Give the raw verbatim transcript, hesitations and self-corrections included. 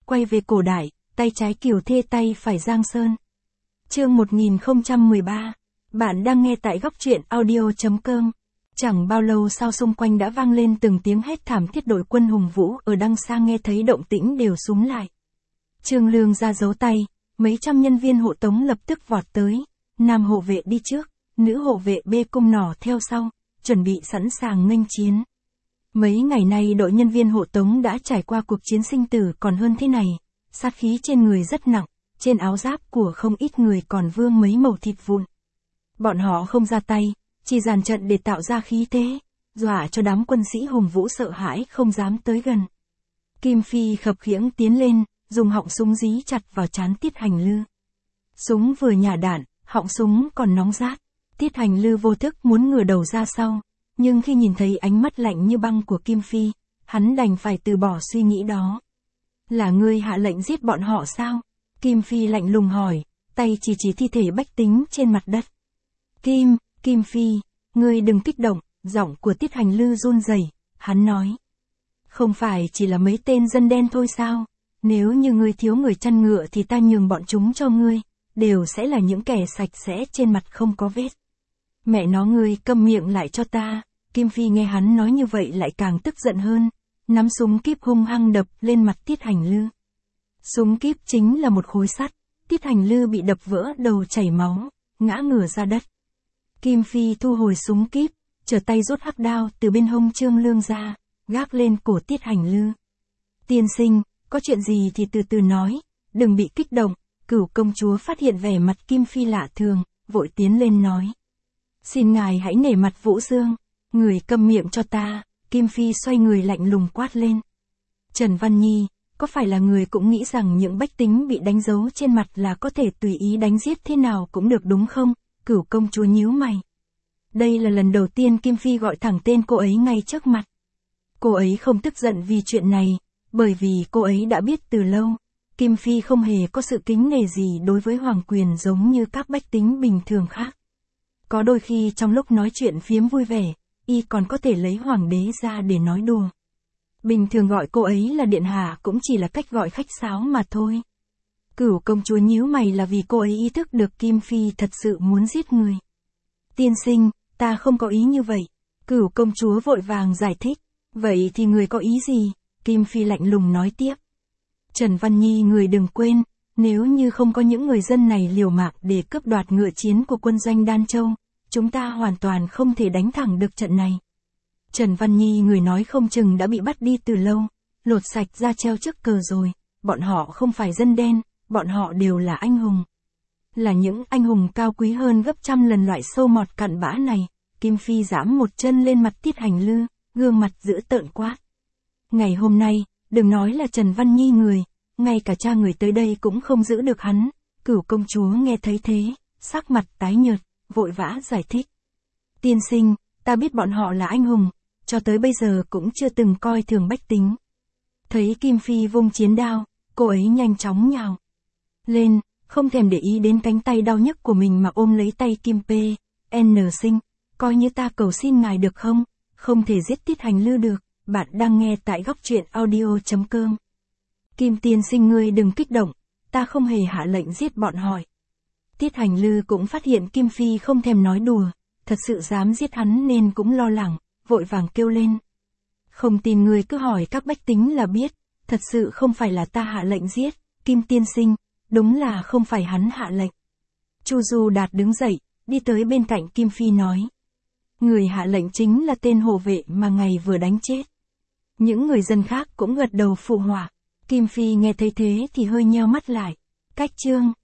quay về cổ đại, tay trái Kiều Thê tay phải Giang Sơn. Chương một nghìn không trăm mười ba. Bạn đang nghe tại góc truyện audio chấm com. Chẳng bao lâu sau xung quanh đã vang lên từng tiếng hét thảm thiết, đội quân hùng vũ ở đằng xa nghe thấy động tĩnh đều xúm lại. Trương Lương ra giấu tay, mấy trăm nhân viên hộ tống lập tức vọt tới, nam hộ vệ đi trước, nữ hộ vệ bê cung nỏ theo sau, chuẩn bị sẵn sàng nghênh chiến. Mấy ngày nay đội nhân viên hộ tống đã trải qua cuộc chiến sinh tử còn hơn thế này, sát khí trên người rất nặng, trên áo giáp của không ít người còn vương mấy mẩu thịt vụn. Bọn họ không ra tay, chỉ dàn trận để tạo ra khí thế, dọa cho đám quân sĩ hùng vũ sợ hãi không dám tới gần. Kim Phi khập khiễng tiến lên, dùng họng súng dí chặt vào trán Tiết Hành Lư. Súng vừa nhả đạn, họng súng còn nóng rát. Tiết Hành Lư vô thức muốn ngửa đầu ra sau, nhưng khi nhìn thấy ánh mắt lạnh như băng của Kim Phi, hắn đành phải từ bỏ suy nghĩ đó. Là ngươi hạ lệnh giết bọn họ sao? Kim Phi lạnh lùng hỏi, tay chỉ chỉ thi thể bách tính trên mặt đất. Kim, Kim Phi, ngươi đừng kích động, giọng của Tiết Hành Lư run rẩy, hắn nói. Không phải chỉ là mấy tên dân đen thôi sao? Nếu như ngươi thiếu người chăn ngựa thì ta nhường bọn chúng cho ngươi, đều sẽ là những kẻ sạch sẽ trên mặt không có vết. Mẹ nó, ngươi câm miệng lại cho ta. Kim Phi nghe hắn nói như vậy lại càng tức giận hơn, nắm súng kíp hung hăng đập lên mặt Tiết Hành Lư. Súng kíp chính là một khối sắt, Tiết Hành Lư bị đập vỡ đầu chảy máu, ngã ngửa ra đất. Kim Phi thu hồi súng kíp, trở tay rút hắc đao từ bên hông Trương Lương ra, gác lên cổ Tiết Hành Lư. Tiên sinh, có chuyện gì thì từ từ nói, đừng bị kích động. Cửu công chúa phát hiện vẻ mặt Kim Phi lạ thường, vội tiến lên nói. Xin ngài hãy nể mặt Vũ Dương, người câm miệng cho ta. Kim Phi xoay người lạnh lùng quát lên. Trần Văn Nhi, có phải là người cũng nghĩ rằng những bách tính bị đánh dấu trên mặt là có thể tùy ý đánh giết thế nào cũng được đúng không? Cửu công chúa nhíu mày. Đây là lần đầu tiên Kim Phi gọi thẳng tên cô ấy ngay trước mặt. Cô ấy không tức giận vì chuyện này, bởi vì cô ấy đã biết từ lâu, Kim Phi không hề có sự kính nể gì đối với hoàng quyền giống như các bách tính bình thường khác. Có đôi khi trong lúc nói chuyện phiếm vui vẻ, y còn có thể lấy hoàng đế ra để nói đùa. Bình thường gọi cô ấy là điện hạ cũng chỉ là cách gọi khách sáo mà thôi. Cửu công chúa nhíu mày là vì cô ấy ý thức được Kim Phi thật sự muốn giết người. Tiên sinh, ta không có ý như vậy. Cửu công chúa vội vàng giải thích. Vậy thì người có ý gì? Kim Phi lạnh lùng nói tiếp. Trần Văn Nhi, người đừng quên, nếu như không có những người dân này liều mạng để cướp đoạt ngựa chiến của quân doanh Đan Châu, chúng ta hoàn toàn không thể đánh thẳng được trận này. Trần Văn Nhi, người nói không chừng đã bị bắt đi từ lâu, lột sạch da treo trước cờ rồi, bọn họ không phải dân đen, bọn họ đều là anh hùng. Là những anh hùng cao quý hơn gấp trăm lần loại sâu mọt cặn bã này. Kim Phi giẫm một chân lên mặt Tiết Hành Lư, gương mặt dữ tợn quát. Ngày hôm nay, đừng nói là Trần Văn Nhi người, ngay cả cha người tới đây cũng không giữ được hắn. Cửu công chúa nghe thấy thế, sắc mặt tái nhợt, vội vã giải thích. Tiên sinh, ta biết bọn họ là anh hùng, cho tới bây giờ cũng chưa từng coi thường bách tính. Thấy Kim Phi vung chiến đao, cô ấy nhanh chóng nhào lên, không thèm để ý đến cánh tay đau nhức của mình mà ôm lấy tay Kim P. N sinh, coi như ta cầu xin ngài được không, không thể giết Tiết Hành Lư được. Bạn đang nghe tại góc truyện audio chấm com. Kim tiên sinh, ngươi đừng kích động, ta không hề hạ lệnh giết bọn họ. Tiết Hành Lư cũng phát hiện Kim Phi không thèm nói đùa, thật sự dám giết hắn nên cũng lo lắng, vội vàng kêu lên. Không tin ngươi cứ hỏi các bách tính là biết, thật sự không phải là ta hạ lệnh giết, Kim tiên sinh, đúng là không phải hắn hạ lệnh. Chu Du Đạt đứng dậy, đi tới bên cạnh Kim Phi nói. Người hạ lệnh chính là tên hộ vệ mà ngài vừa đánh chết. Những người dân khác cũng gật đầu phụ họa. Kim Phi nghe thấy thế thì hơi nheo mắt lại. Cách chương